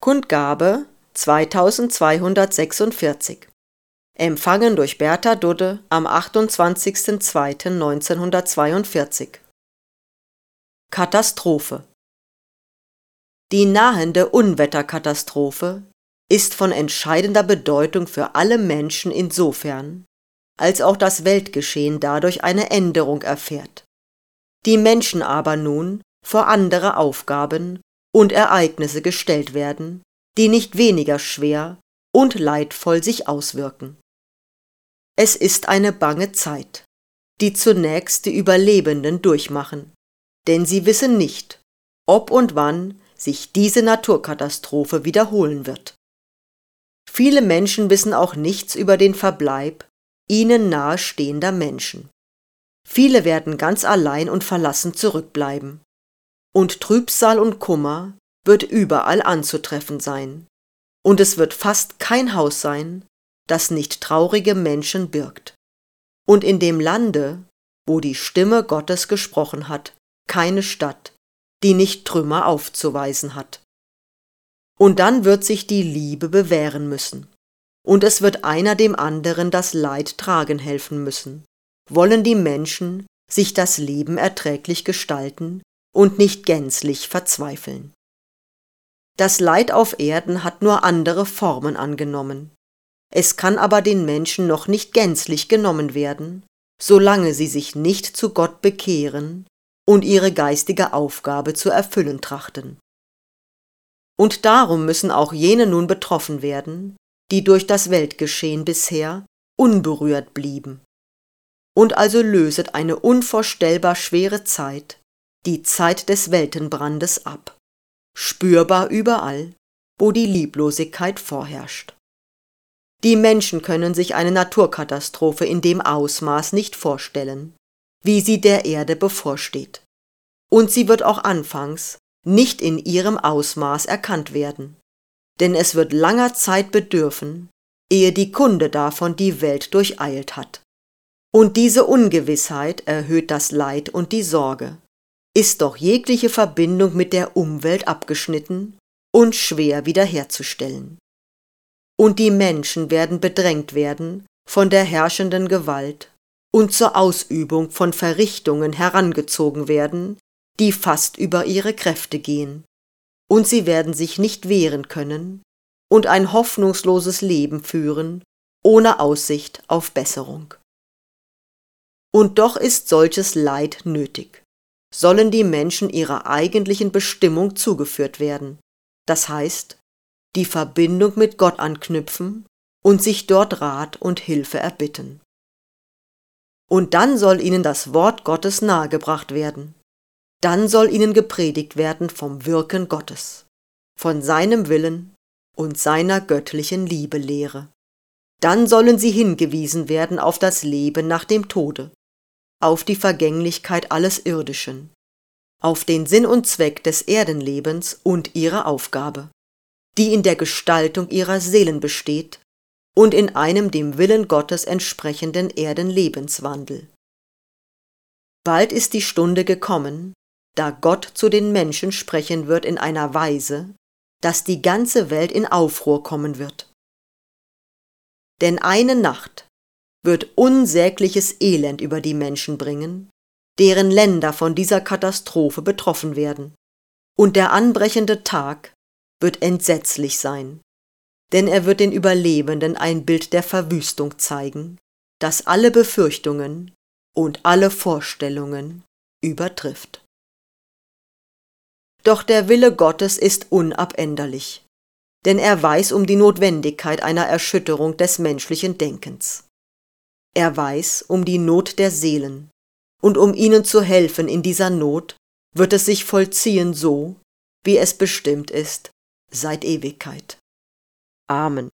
Kundgabe 2246. Empfangen durch Bertha Dudde am 28.02.1942. Katastrophe. Die nahende Unwetterkatastrophe ist von entscheidender Bedeutung für alle Menschen insofern, als auch das Weltgeschehen dadurch eine Änderung erfährt. Die Menschen aber nun vor andere Aufgaben und Ereignisse gestellt werden, die nicht weniger schwer und leidvoll sich auswirken. Es ist eine bange Zeit, die zunächst die Überlebenden durchmachen, denn sie wissen nicht, ob und wann sich diese Naturkatastrophe wiederholen wird. Viele Menschen wissen auch nichts über den Verbleib ihnen nahestehender Menschen. Viele werden ganz allein und verlassen zurückbleiben. Und Trübsal und Kummer wird überall anzutreffen sein. Und es wird fast kein Haus sein, das nicht traurige Menschen birgt. Und in dem Lande, wo die Stimme Gottes gesprochen hat, keine Stadt, die nicht Trümmer aufzuweisen hat. Und dann wird sich die Liebe bewähren müssen. Und es wird einer dem anderen das Leid tragen helfen müssen. Wollen die Menschen sich das Leben erträglich gestalten und nicht gänzlich verzweifeln. Das Leid auf Erden hat nur andere Formen angenommen. Es kann aber den Menschen noch nicht gänzlich genommen werden, solange sie sich nicht zu Gott bekehren und ihre geistige Aufgabe zu erfüllen trachten. Und darum müssen auch jene nun betroffen werden, die durch das Weltgeschehen bisher unberührt blieben. Und also löset eine unvorstellbar schwere Zeit, die Zeit des Weltenbrandes ab, spürbar überall, wo die Lieblosigkeit vorherrscht. Die Menschen können sich eine Naturkatastrophe in dem Ausmaß nicht vorstellen, wie sie der Erde bevorsteht. Und sie wird auch anfangs nicht in ihrem Ausmaß erkannt werden, denn es wird langer Zeit bedürfen, ehe die Kunde davon die Welt durcheilt hat. Und diese Ungewissheit erhöht das Leid und die Sorge, ist doch jegliche Verbindung mit der Umwelt abgeschnitten und schwer wiederherzustellen. Und die Menschen werden bedrängt werden von der herrschenden Gewalt und zur Ausübung von Verrichtungen herangezogen werden, die fast über ihre Kräfte gehen, und sie werden sich nicht wehren können und ein hoffnungsloses Leben führen, ohne Aussicht auf Besserung. Und doch ist solches Leid nötig, sollen die Menschen ihrer eigentlichen Bestimmung zugeführt werden, das heißt, die Verbindung mit Gott anknüpfen und sich dort Rat und Hilfe erbitten. Und dann soll ihnen das Wort Gottes nahegebracht werden. Dann soll ihnen gepredigt werden vom Wirken Gottes, von seinem Willen und seiner göttlichen Liebelehre. Dann sollen sie hingewiesen werden auf das Leben nach dem Tode, auf die Vergänglichkeit alles Irdischen, auf den Sinn und Zweck des Erdenlebens und ihre Aufgabe, die in der Gestaltung ihrer Seelen besteht und in einem dem Willen Gottes entsprechenden Erdenlebenswandel. Bald ist die Stunde gekommen, da Gott zu den Menschen sprechen wird in einer Weise, dass die ganze Welt in Aufruhr kommen wird. Denn eine Nacht wird unsägliches Elend über die Menschen bringen, deren Länder von dieser Katastrophe betroffen werden, und der anbrechende Tag wird entsetzlich sein, denn er wird den Überlebenden ein Bild der Verwüstung zeigen, das alle Befürchtungen und alle Vorstellungen übertrifft. Doch der Wille Gottes ist unabänderlich, denn er weiß um die Notwendigkeit einer Erschütterung des menschlichen Denkens. Er weiß um die Not der Seelen, und um ihnen zu helfen in dieser Not wird es sich vollziehen so, wie es bestimmt ist, seit Ewigkeit. Amen.